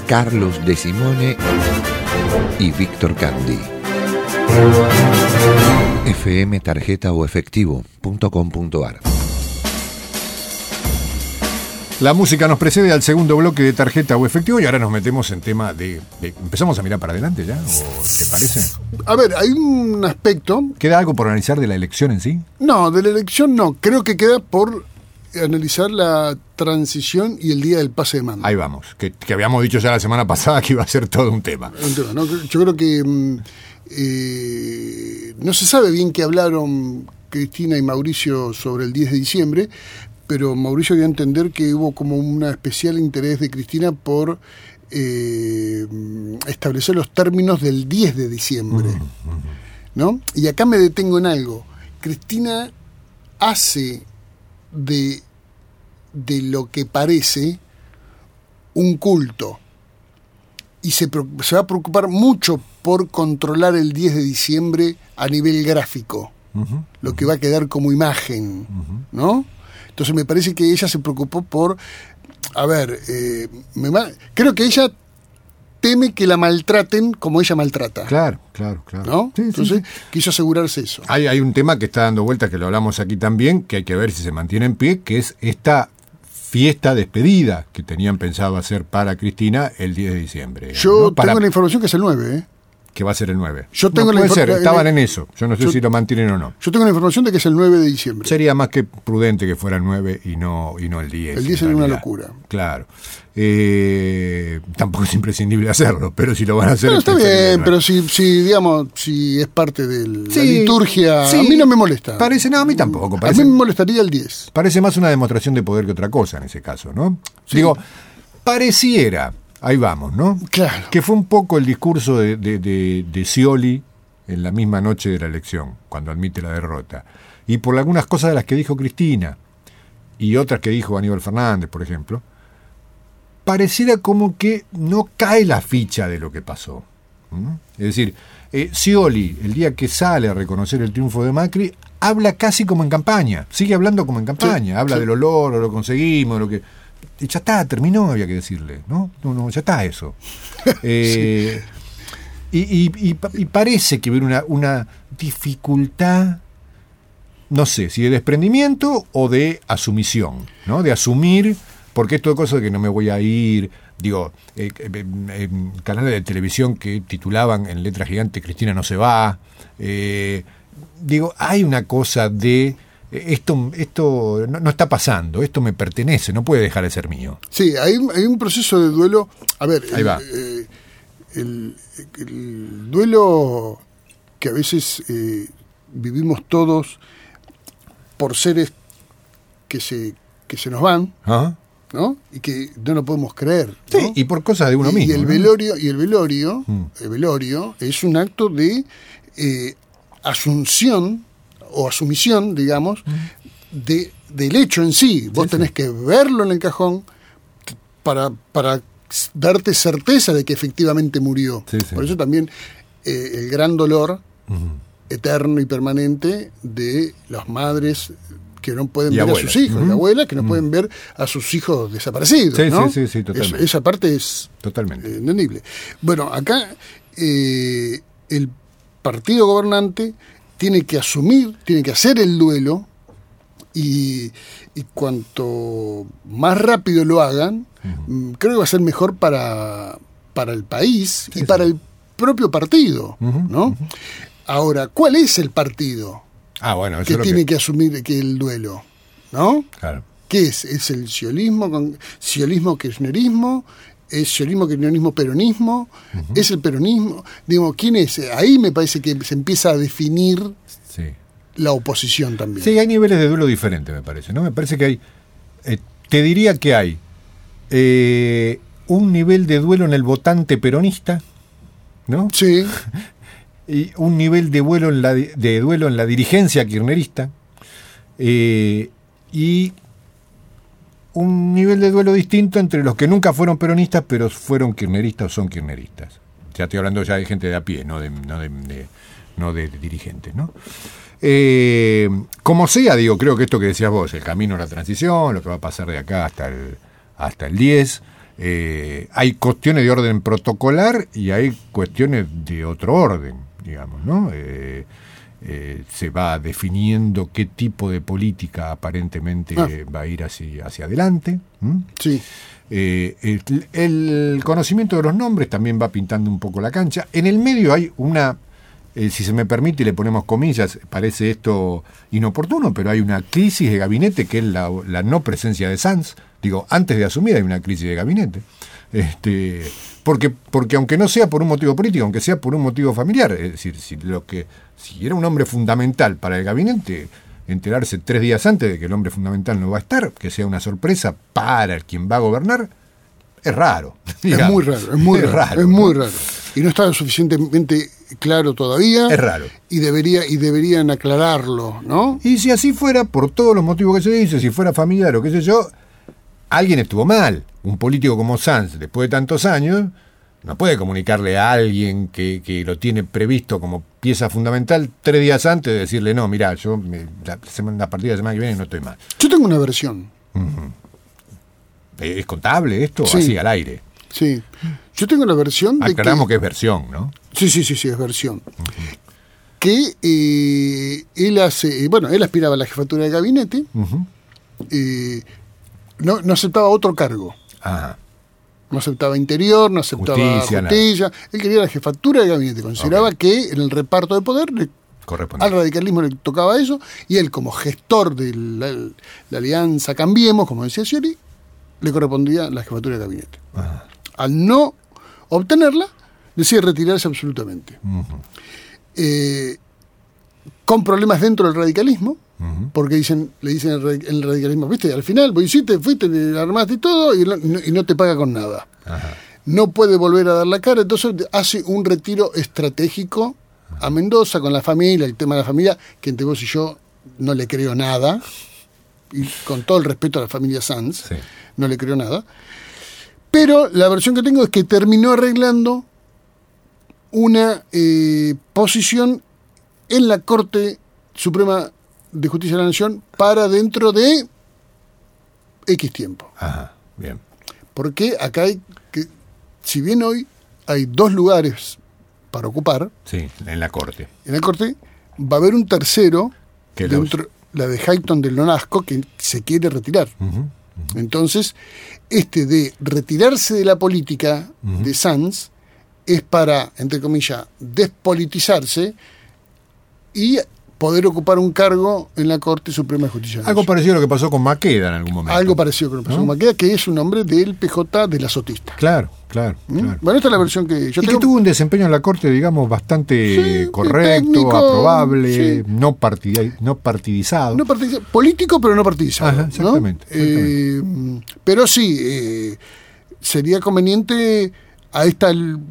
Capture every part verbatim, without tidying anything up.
Carlos De Simone y Víctor Candy. F M tarjeta o efectivo punto com punto a r. La música nos precede al segundo bloque de tarjeta o efectivo y ahora nos metemos en tema de, de... ¿Empezamos a mirar para adelante ya? ¿O te parece? A ver, hay un aspecto... ¿Queda algo por analizar de la elección en sí? No, de la elección no. Creo que queda por analizar la transición y el día del pase de mando. Ahí vamos, que, que habíamos dicho ya la semana pasada que iba a ser todo un tema. Un tema, ¿no? Yo creo que eh, no se sabe bien qué hablaron Cristina y Mauricio sobre el diez de diciembre, pero Mauricio dio a entender que hubo como un especial interés de Cristina por eh, establecer los términos del diez de diciembre, ¿no? Y acá me detengo en algo. Cristina hace de, de lo que parece un culto y se, se va a preocupar mucho por controlar el diez de diciembre a nivel gráfico, uh-huh, lo que va a quedar como imagen, uh-huh, ¿no? Entonces me parece que ella se preocupó por, a ver, eh, me, creo que ella teme que la maltraten como ella maltrata. Claro, claro, claro. ¿No? Sí, Entonces sí, sí. quiso asegurarse eso. Hay, hay un tema que está dando vueltas, que lo hablamos aquí también, que hay que ver si se mantiene en pie, que es esta fiesta despedida que tenían pensado hacer para Cristina el diez de diciembre. Yo ¿no? Para... tengo la información que es el nueve, ¿eh? Que va a ser el nueve. Yo tengo no, la puede infor- ser, estaban eh, en eso. Yo no sé yo, si lo mantienen o no. Yo tengo la información de que es el nueve de diciembre. Sería más que prudente que fuera el nueve y no, y no el diez. El diez sería una locura. Claro. Eh, tampoco es imprescindible hacerlo, pero si lo van a hacer... No, está bien, pero si, si, digamos, si es parte de la sí, liturgia, sí, a mí no me molesta. Parece, no, a mí tampoco. Parece, a mí me molestaría el diez. Parece más una demostración de poder que otra cosa en ese caso, ¿no? Sí. Digo, pareciera... Ahí vamos, ¿no? Claro. Que fue un poco el discurso de, de, de, de Scioli en la misma noche de la elección, cuando admite la derrota. Y por algunas cosas de las que dijo Cristina y otras que dijo Aníbal Fernández, por ejemplo, pareciera como que no cae la ficha de lo que pasó. ¿Mm? Es decir, eh, Scioli, el día que sale a reconocer el triunfo de Macri, habla casi como en campaña, sigue hablando como en campaña, sí, habla sí. de los logros, lo conseguimos, lo que... Y ya está, terminó, había que decirle, ¿no? No, no, ya está eso. Eh, sí. y, y, y, y parece que hubiera una, una dificultad, no sé, si de desprendimiento o de asumición, ¿no? De asumir, porque esto de cosas de que no me voy a ir, digo, eh, eh, eh, canales de televisión que titulaban en letra gigante Cristina no se va, eh, digo, hay una cosa de... Esto, esto no, no está pasando, esto me pertenece, no puede dejar de ser mío. Sí, hay, hay un proceso de duelo. A ver, ahí el, va. Eh, el, el duelo que a veces eh, vivimos todos por seres que se, que se nos van, ¿Ah? ¿no? Y que no lo podemos creer, ¿no? Sí, y por cosas de uno y, mismo. Y el ¿no? velorio, y el velorio, mm. el velorio es un acto de eh, asunción o asumición, digamos, de, del hecho en sí. Vos sí, tenés sí. que verlo en el cajón para, para darte certeza de que efectivamente murió. Sí, sí. Por eso también eh, el gran dolor uh-huh. eterno y permanente de las madres que no pueden y ver abuela. a sus hijos, uh-huh. y abuelas que no uh-huh. pueden ver a sus hijos desaparecidos. Sí, ¿no? sí, sí, sí, totalmente. Es, esa parte es totalmente eh, entendible. Bueno, acá eh, el partido gobernante tiene que asumir, tiene que hacer el duelo y, y cuanto más rápido lo hagan, uh-huh. creo que va a ser mejor para, para el país sí, y para sí. el propio partido, uh-huh. ¿no? Uh-huh. Ahora, ¿cuál es el partido ah, bueno, eso que es lo tiene que... que asumir que el duelo? ¿No? Claro. ¿Qué es? ¿Es el ciolismo, con, ciolismo kirchnerismo? ¿Es ciolismo, kirchnerismo, peronismo? Uh-huh. ¿Es el peronismo? Digo, ¿quién es? Ahí me parece que se empieza a definir sí. la oposición también. Sí, hay niveles de duelo diferentes, me parece, ¿no? Me parece que hay, eh, te diría que hay eh, un nivel de duelo en el votante peronista, ¿no? Sí. Y un nivel de, vuelo en la, de duelo en la dirigencia kirchnerista, eh, y un nivel de duelo distinto entre los que nunca fueron peronistas, pero fueron kirchneristas o son kirchneristas. Ya estoy hablando ya de gente de a pie, no de, no de, de, no de dirigentes, ¿no? Eh, como sea, digo, creo que esto que decías vos, el camino a la transición, lo que va a pasar de acá hasta el, hasta el diez, eh, hay cuestiones de orden protocolar y hay cuestiones de otro orden, digamos, ¿no? Eh, eh, se va definiendo qué tipo de política aparentemente ah. va a ir hacia, hacia adelante. ¿Mm? Sí. Eh, el, el conocimiento de los nombres también va pintando un poco la cancha. En el medio hay una, eh, si se me permite, le ponemos comillas, parece esto inoportuno, pero hay una crisis de gabinete que es la, la no presencia de Sanz. Digo, antes de asumir hay una crisis de gabinete. Este, porque, porque aunque no sea por un motivo político, aunque sea por un motivo familiar, es decir, si, lo que, si era un hombre fundamental para el gabinete, enterarse tres días antes de que el hombre fundamental no va a estar, que sea una sorpresa para el quien va a gobernar, es raro. Digamos. Es muy raro, es muy es raro, raro, es muy ¿no? raro. Y no está lo suficientemente claro todavía. Es raro. Y debería, y deberían aclararlo, ¿no? Y si así fuera, por todos los motivos que se dice, si fuera familiar o qué sé yo, alguien estuvo mal. Un político como Sanz, después de tantos años, no puede comunicarle a alguien que, que lo tiene previsto como pieza fundamental tres días antes de decirle, no, mirá, yo me, la, semana, la partida de la semana que viene no estoy mal. Yo tengo una versión. Uh-huh. ¿Es contable esto? Sí. Así, al aire. Sí. Yo tengo la versión de Aclaramos que... que es versión, ¿no? Sí, sí, sí, sí, es versión. Uh-huh. Que eh, él hace... Bueno, él aspiraba a la jefatura de gabinete. Uh-huh. Eh, no, no aceptaba otro cargo. Ajá. No aceptaba interior, no aceptaba Justicia, justicia. Él quería la jefatura de gabinete. Consideraba okay. que en el reparto de poder le, al radicalismo le tocaba eso. Y él, como gestor de la, la alianza Cambiemos, como decía Scioli, le correspondía la jefatura de gabinete. Ajá. Al no obtenerla, decide retirarse absolutamente. Uh-huh. Eh, con problemas dentro del radicalismo. Uh-huh. Porque dicen, le dicen en el radicalismo, viste, al final vos hiciste, fuiste, armaste y todo, y no, y no te paga con nada. Ajá. No puede volver a dar la cara, entonces hace un retiro estratégico a Mendoza con la familia, el tema de la familia, que entre vos y yo no le creo nada, y con todo el respeto a la familia Sanz, sí. no le creo nada. Pero la versión que tengo es que terminó arreglando una eh, posición en la Corte Suprema de Justicia de la Nación para dentro de X tiempo. Ajá, bien. Porque acá hay que, si bien hoy hay dos lugares para ocupar. Sí, en la Corte. En la Corte va a haber un tercero, que dentro, los... la de Hayton del Nonasco, que se quiere retirar. Uh-huh, uh-huh. Entonces, este de retirarse de la política uh-huh. de Sanz es para, entre comillas, despolitizarse y poder ocupar un cargo en la Corte Suprema de Justicia. Algo parecido a lo que pasó con Maqueda en algún momento. Algo parecido a lo que pasó ¿no? con Maqueda, que es un hombre del P J de la Sotista. Claro, claro, ¿Mm? claro. Bueno, esta es la versión que yo y tengo. que tuvo un desempeño en la Corte, digamos, bastante sí, correcto, técnico, aprobable, sí. no, partid- no partidizado. No partidizado. Político, pero no partidizado. Ajá, exactamente. ¿no? exactamente. Eh, pero sí, eh, sería conveniente a esta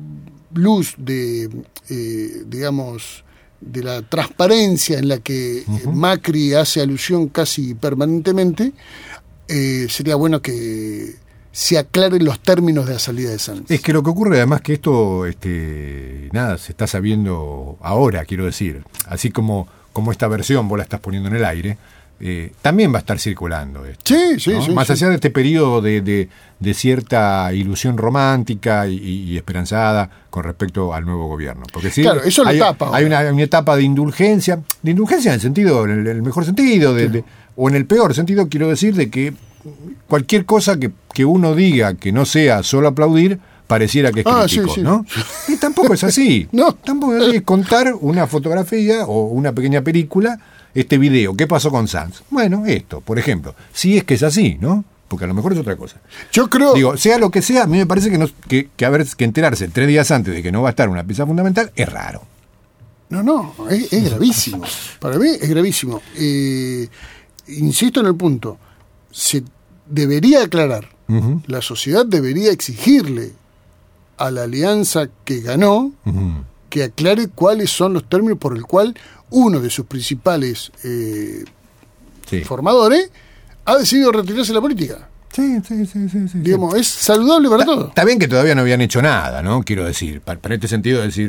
luz de, eh, digamos... de la transparencia en la que uh-huh. Macri hace alusión casi permanentemente, eh, sería bueno que se aclaren los términos de la salida de Sanz. Es que lo que ocurre además que esto, este, nada, se está sabiendo ahora, quiero decir, así como, como esta versión vos la estás poniendo en el aire, eh, también va a estar circulando esto. Sí, sí, ¿no? sí. Más sí. allá de este periodo de, de, de cierta ilusión romántica y, y esperanzada con respecto al nuevo gobierno. Porque sí, claro, eso lo hay, tapa. Hay una, una etapa de indulgencia, de indulgencia en el sentido, en el, en el mejor sentido, de, sí. de, o en el peor sentido, quiero decir, de que cualquier cosa que, que uno diga que no sea solo aplaudir, pareciera que es ah, crítico, sí, sí. ¿no? Y tampoco es así. no. Tampoco es así. Es contar una fotografía o una pequeña película. Este video, ¿qué pasó con Sanz? Bueno, esto, por ejemplo, si es que es así, ¿no? Porque a lo mejor es otra cosa. Yo creo... Digo, sea lo que sea, a mí me parece que, no, que, que, haber, que enterarse tres días antes de que no va a estar una pieza fundamental es raro. No, no, es, es gravísimo. Para mí es gravísimo. Eh, insisto en el punto, se debería aclarar, uh-huh. la sociedad debería exigirle a la alianza que ganó uh-huh. que aclare cuáles son los términos por el cual uno de sus principales eh, sí. formadores ha decidido retirarse de la política. Sí, sí, sí, sí, sí. Digamos, es saludable para Ta, todos. Está bien que todavía no habían hecho nada, ¿no? Quiero decir, para, para este sentido, decir,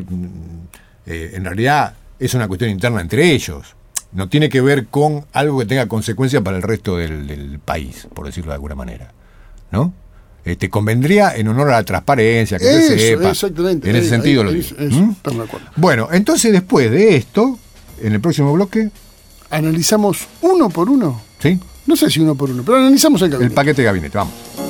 eh, en realidad es una cuestión interna entre ellos. No tiene que ver con algo que tenga consecuencia para el resto del, del país, por decirlo de alguna manera, ¿no? eh, te convendría en honor a la transparencia, que Eso, se sepa. exactamente. En ese Ahí, sentido ahí, lo ahí, digo. eso, ¿Mm? estamos de acuerdo. Bueno, entonces después de esto, en el próximo bloque, Analizamos uno por uno. ¿sí? No sé si uno por uno, pero analizamos el gabinete. El paquete de gabinete, vamos.